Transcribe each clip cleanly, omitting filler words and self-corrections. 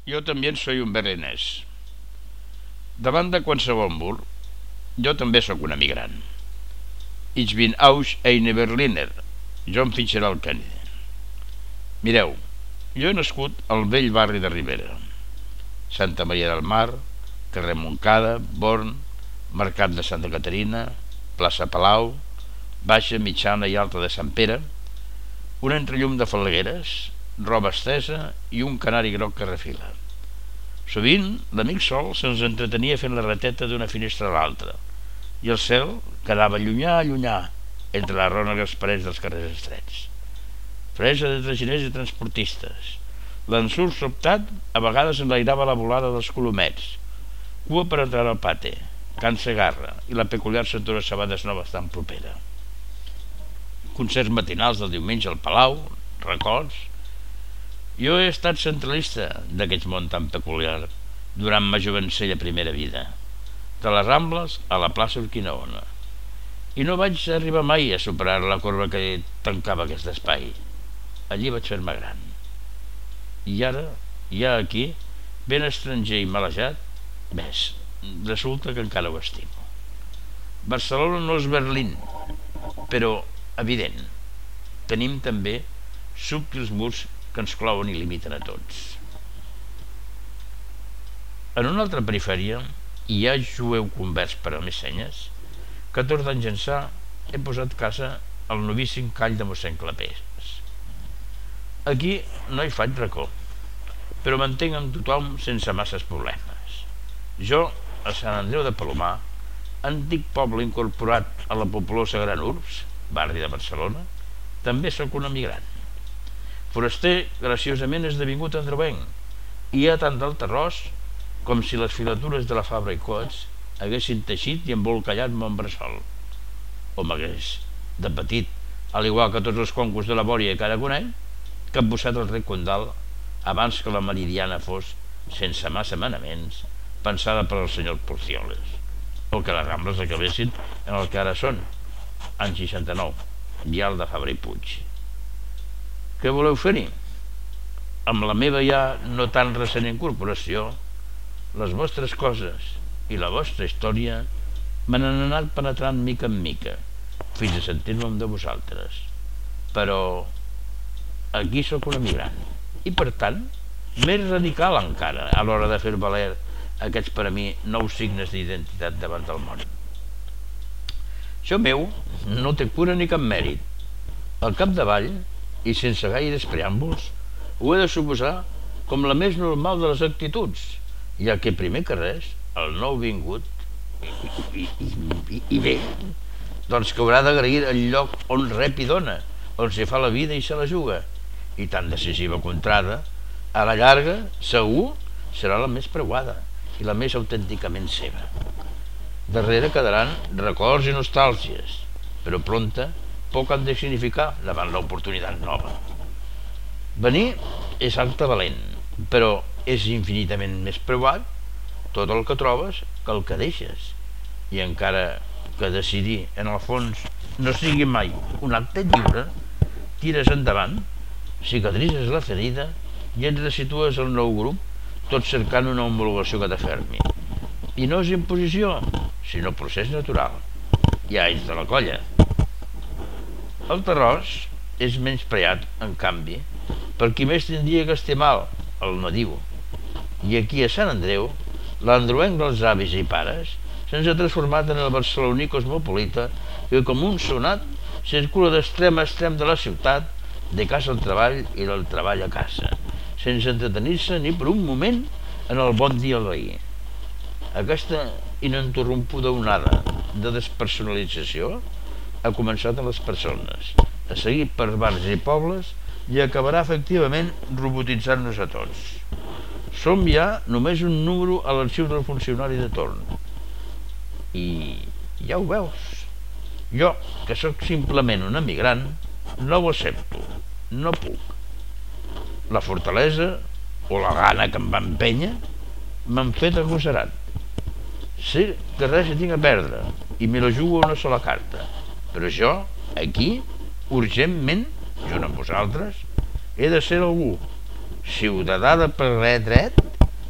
Yo también soy un berlinès. Davant de qualsevol mur, jo també sóc un emigrant. Ich bin auch eine Berliner. John Fitzgerald Kennedy. Mireu, jo he nascut al vell barri de Ribera. Santa Maria del Mar, carrer Montcada, Born, Mercat de Santa Caterina, plaça Palau, Baixa, Mitjana i Alta de Sant Pere, un entrellum de falgueres, roba estesa i un canari groc que refila. Sovint, l'amic Sol se'ns entretenia fent la rateta d'una finestra a l'altra i el cel quedava llunyà, entre les rònegues parets dels carrers estrets. Fresa de traginers i transportistes. L'ensurt sobtat a vegades enlairava la volada dels colomets. Cua per entrar al pati, Can Segarra i la peculiar cintura de sabates noves tan propera. Concerts matinals del diumenge al Palau, records. Jo he estat centralista d'aquest món tan peculiar durant ma jovencella primera vida, de les Rambles a la plaça Urquinaona, i no vaig arribar mai a superar la corba que tancava aquest espai. Allí vaig fer-me gran. I ara, ja aquí, ben estranger i malejat, ves, resulta que encara ho estimo. Barcelona no és Berlín, però evident, tenim també subtils murs que ens clouen i limiten a tots. En una altra perifèria hi ha jueu convers per a més senyes. 14 anys ençà he posat casa al novíssim call de mossèn Clapés. Aquí no hi faig racó, però m'entenc amb tothom sense masses problemes. Jo, a Sant Andreu de Palomar, antic poble incorporat a la populosa Gran Urbs, barri de Barcelona, també sóc un emigrant. Foraster graciosament esdevingut androvenc, i hi ha tant d'alterrós com si les filatures de la Fabra i Coats haguessin teixit i embolcallat mon bressol. O m'hagués, de petit, al igual que tots els concurs de la Bòria que ara conec, capbussat el rec Condal abans que la Meridiana fos, sense massa manaments, pensada per al senyor Porcioles, o que les Rambles acabessin en el que ara són, any 69, vial de Fabra i Puig. Què voleu fer-hi? Amb la meva ja no tan recent incorporació, les vostres coses i la vostra història me n'han anat penetrant mica en mica fins a sentir-me de vosaltres. Però aquí sóc un emigrant i per tant més radical encara a l'hora de fer valer aquests per a mi nous signes d'identitat davant del món. Això meu no té cura ni cap mèrit. Al capdavall, i sense gaires preàmbuls, ho he de suposar com la més normal de les actituds, ja que primer que res el nou vingut i bé, doncs que haurà d'agrair el lloc on rep i dona, on s'hi fa la vida i se la juga, i tan decisiva contrada, a la llarga segur serà la més preuada i la més autènticament seva. Darrere quedaran records i nostàlgies, però prompte poc han de significar davant l'oportunitat nova. Venir és acte valent, però és infinitament més preuat tot el que trobes que el que deixes, i encara que decidir en el fons no sigui mai un acte lliure, tires endavant, cicatritzes la ferida i et resitues al nou grup, tot cercant una homologació que t'afermi. I no és imposició, sinó procés natural. Ja ets de la colla. El terròs és menyspreat, en canvi, per qui més tindria que estimar el nadiu. I aquí a Sant Andreu, l'androenc dels avis i pares se'ns ha transformat en el barceloní cosmopolita que, com un sonat, circula d'extrem a extrem de la ciutat, de casa al treball i del treball a casa, sense entretenir-se ni per un moment en el bon dia al veí. Aquesta ininterrompuda onada de despersonalització ha començat a les persones, a seguir per bars i pobles i acabarà efectivament robotitzant-nos a tots. Som ja només un número a l'arxiu del funcionari de torn. I ja ho veus. Jo, que sóc simplement un emigrant, no ho accepto, no puc. La fortalesa o la gana que em va empènyer m'han fet agosarat. Sé que res hi tinc a perdre i me la jugo a una sola carta, però jo, aquí, urgentment, junt amb vosaltres, he de ser algú, ciutadà de ple dret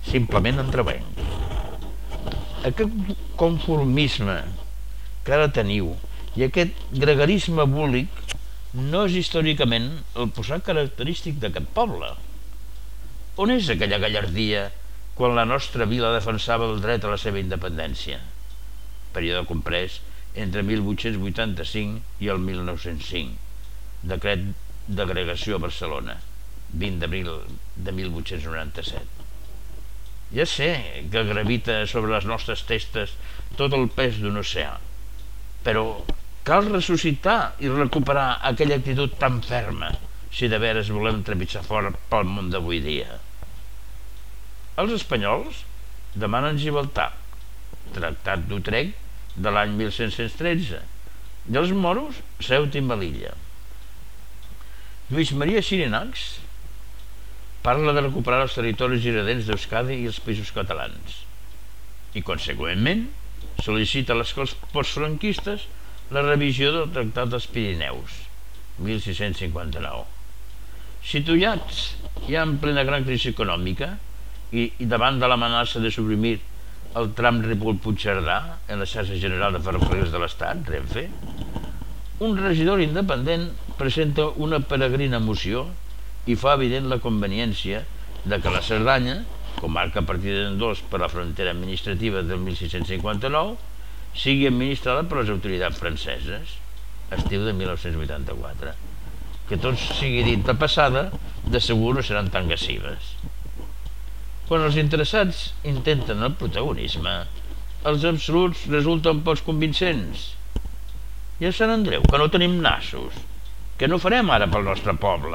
simplement entrevenc. Aquest conformisme que ara teniu i aquest gregarisme búl·lic no és històricament el posat característic d'aquest poble. On és aquella gallardia quan la nostra vila defensava el dret a la seva independència? Període comprès entre 1885 i el 1905, decret d'agregació a Barcelona, 20 d'abril de 1897. Ja sé que gravita sobre les nostres testes tot el pes d'un oceà, però cal ressuscitar i recuperar aquella actitud tan ferma si de veres volem trepitjar fora pel món d'avui dia. Els espanyols demanen Gibraltar, Tractat d'Utrecht de l'any 1113, i els moros Ceuta i Melilla. Lluís Maria Xirinacs parla de recuperar els territoris irredents d'Euskadi i els països catalans i, conseqüentment, sol·licita a les corts postfranquistes la revisió del Tractat dels Pirineus, 1659. Situats ja en plena gran crisi econòmica i davant de l'amenaça de suprimir el tram Ripoll-Puigcerdà en la xarxa general de ferrocarrils de l'Estat, Renfe, un regidor independent presenta una peregrina moció i fa evident la conveniència de que la Cerdanya, comarca partida en dos per la frontera administrativa del 1659, sigui administrada per les autoritats franceses, estiu de 1984. Que tot sigui dit de passada, de segur no seran tan agressives. Quan els interessats intenten el protagonisme, els absoluts resulten pocs convincents. I a Sant Andreu, que no tenim nassos, que no farem ara pel nostre poble.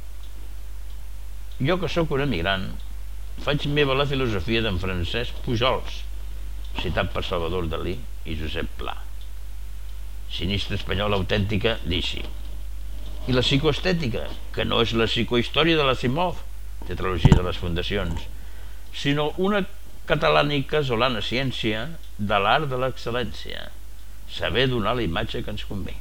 Jo, que sóc un emigrant, faig meva la filosofia d'en Francesc Pujols, citat per Salvador Dalí i Josep Pla. Sinistra espanyola autèntica, d'Ixi. I la psicoestètica, que no és la psicohistòria de l'Asimov, tetralogia de les fundacions, sinó una catalana i casolana ciència de l'art de l'excel·lència, saber donar la imatge que ens convé.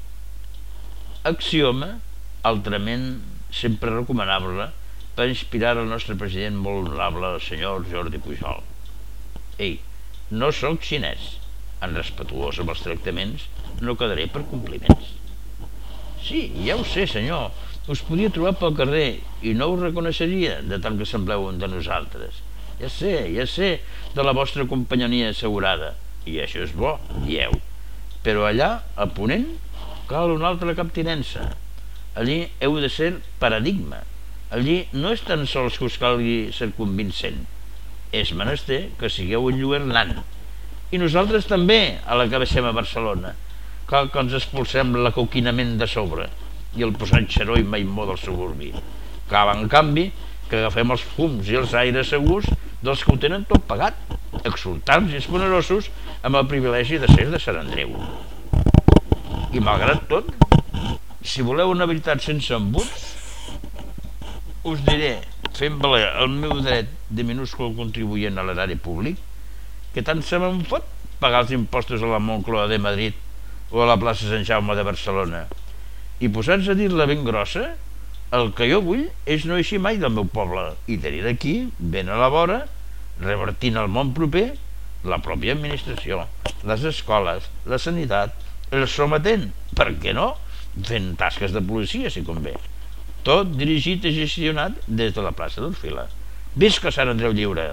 Axioma, altrament sempre recomanable, per inspirar el nostre president molt honorable, el senyor Jordi Pujol. Ei, no sóc xinès, en respetuós amb els tractaments no quedaré per compliments. Sí, ja ho sé, senyor, us podria trobar pel carrer i no us reconeixeria de tant que sembleu un de nosaltres. Ja sé, de la vostra companyonia assegurada, i això és bo, dieu. Però allà, a Ponent, cal una altra captinença. Allí heu de ser paradigma. Allí no és tan sols que us calgui ser convincent, és menester que sigueu enlluernant. I nosaltres també, a la que baixem a Barcelona, cal que ens expulsem l'acoquinament de sobre i el posat xeró i maimó del suburbi. Cal, en canvi, que agafem els fums i els aires segurs dels que ho tenen tot pagat, exultants i esponerosos amb el privilegi de ser de Sant Andreu. I malgrat tot, si voleu una veritat sense embuts, us diré, fent valer el meu dret de minúscul contribuent a l'erari públic, que tant se me'n fot pagar els impostos a la Moncloa de Madrid o a la plaça Sant Jaume de Barcelona. I posats a dir-la ben grossa, el que jo vull és no eixir mai del meu poble i tenir d'aquí, ben a la vora, revertint al món proper, la pròpia administració, les escoles, la sanitat, el sometent, per què no? Fent tasques de policia, si convé. Tot dirigit i gestionat des de la plaça d'Orfila. Visca Sant Andreu Lliure!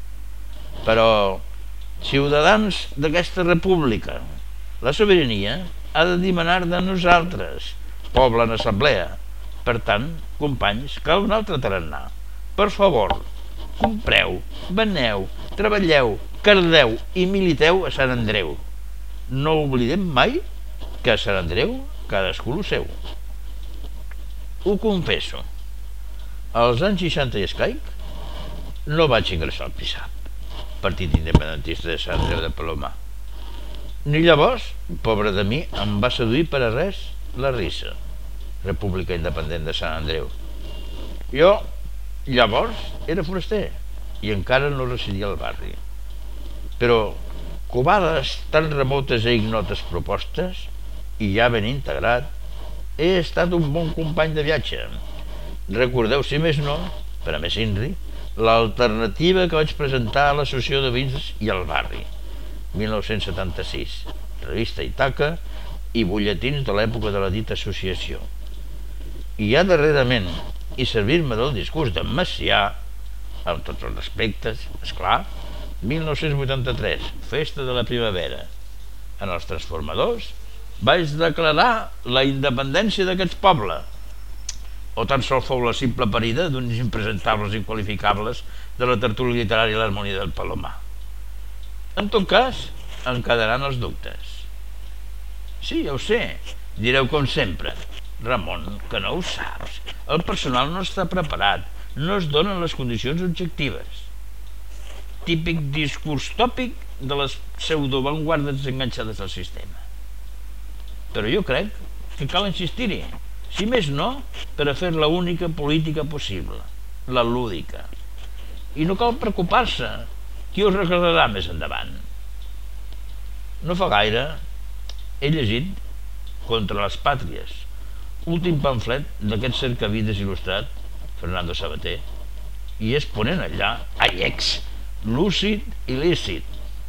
Però, ciutadans d'aquesta república, la sobirania ha de demanar de nosaltres, poble en assemblea. Per tant, companys, cal un altre tarannà. Per favor, compreu, veneu, treballeu, cardeu i militeu a Sant Andreu. No oblidem mai que a Sant Andreu cadascú lo seu. Ho confesso, als anys 60 i escaig no vaig ingressar al PISAP, Partit Independentista de Sant Andreu de Palomar. Ni llavors, pobre de mi, em va seduir per a res la risa, República Independent de Sant Andreu. Jo, llavors, era foraster i encara no residia al barri. Però, covades tan remotes e ignotes propostes, i ja ben integrat, he estat un bon company de viatge. Recordeu, si més no, per a més INRI, l'alternativa que vaig presentar a l'Associació de Veïns i al Barri, 1976, revista Itaca i butlletins de l'època de la dita associació. I ja darrerament, i servir-me del discurs d'en Macià, amb tots els respectes, esclar, 1983, festa de la primavera. En els transformadors vaig declarar la independència d'aquest poble, o tan sols fou la simple parida d'uns impresentables i inqualificables de la tertúlia literària i l'harmonia del Palomar. En tot cas, en quedaran els dubtes. Sí, ja ho sé, direu com sempre: Ramon, que no ho saps, el personal no està preparat, no es donen les condicions objectives. Típic discurs tòpic de les pseudoavantguardes enganxades al sistema. Però jo crec que cal insistir-hi, si més no, per a fer la única política possible, la lúdica. I no cal preocupar-se, qui us recordarà més endavant. No fa gaire he llegit Contra les Pàtries, últim pamflet d'aquest cercavides il·lustrat, Fernando Sabater, i és ponent allà Aiex, lúcid i lícit.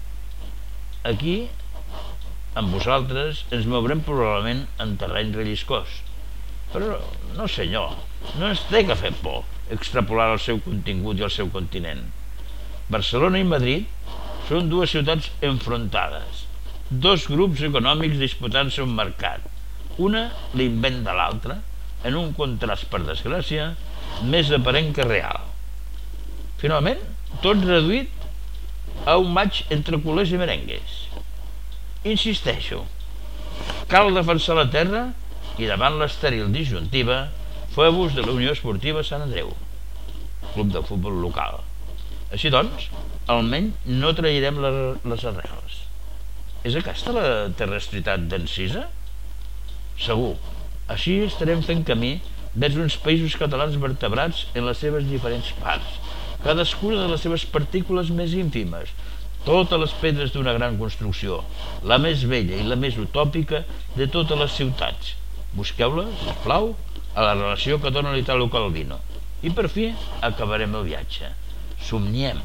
Aquí, amb vosaltres, ens mourem probablement en terreny relliscós. Però no, senyor, no ens té que fer por extrapolar el seu contingut i el seu continent. Barcelona i Madrid són dues ciutats enfrontades, dos grups econòmics disputant-se un mercat, una l'invent de l'altra, en un contrast, per desgràcia, més aparent que real. Finalment, tot reduït a un matx entre culers i merengues. Insisteixo, cal defensar la terra i davant l'estèril disjuntiva feu-vos de la Unió Esportiva Sant Andreu, club de futbol local. Així doncs, almenys no trairem les arrels. És aquesta la terrestritat d'Encisa? Segur. Així estarem fent camí vers uns països catalans vertebrats en les seves diferents parts, cadascuna de les seves partícules més ínfimes, totes les pedres d'una gran construcció, la més vella i la més utòpica de totes les ciutats. Busqueu-la, sisplau, a la relació que dona l'Italo Calvino. I per fi acabarem el viatge. Somniem.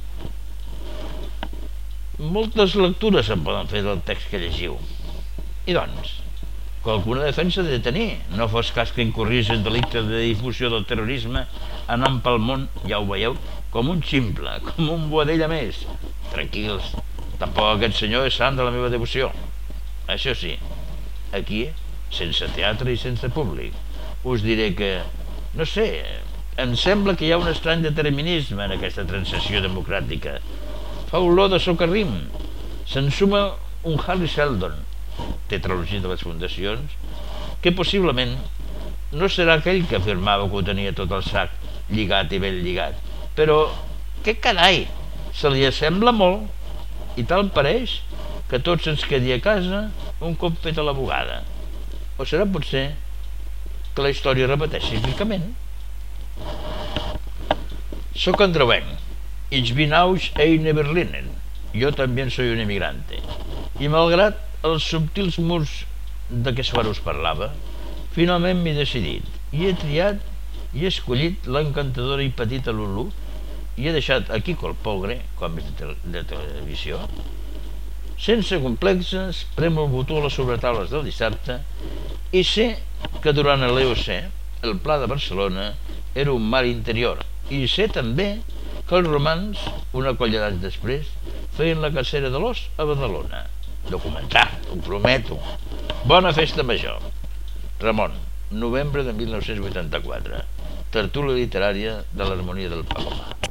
Moltes lectures se'n poden fer del text que llegiu. I doncs, qualcuna defensa de tenir, no fos cas que incorrís en delicte de difusió del terrorisme anant pel món, ja ho veieu, com un ximple, com un boadell a més. Tranquils, tampoc aquest senyor és sant de la meva devoció. Això sí, aquí, sense teatre i sense públic, us diré que, no sé, em sembla que hi ha un estrany determinisme en aquesta transició democràtica. Fa olor de socarrim. Se'n suma un Harry Seldon, tetralogia de les fundacions, que possiblement no serà aquell que afirmava que ho tenia tot el sac lligat i ben lligat, però què carai, se li assembla molt i tal pareix que tot se'ns quedi a casa un cop feta la bugada. O serà potser que la història repeteix cíclicament? Soc andreuenc. Ich bin aus eine Berlinen. Jo també soy un emigrante. I malgrat els subtils murs de què Suara us parlava, finalment m'he decidit i he triat i he escollit l'encantadora i petita Lulú i he deixat a Quico el Pogre, com és de televisió. Sense complexes, premo el botó a les sobretaules del dissabte i sé que durant l'EOC el Pla de Barcelona era un mar interior, i sé també que els romans, una colla d'anys després, feien la cacera de l'os a Badalona. Documentat, ho prometo. Bona festa major. Ramon, novembre de 1984. Tertúlia literària de l'harmonia del Palomar.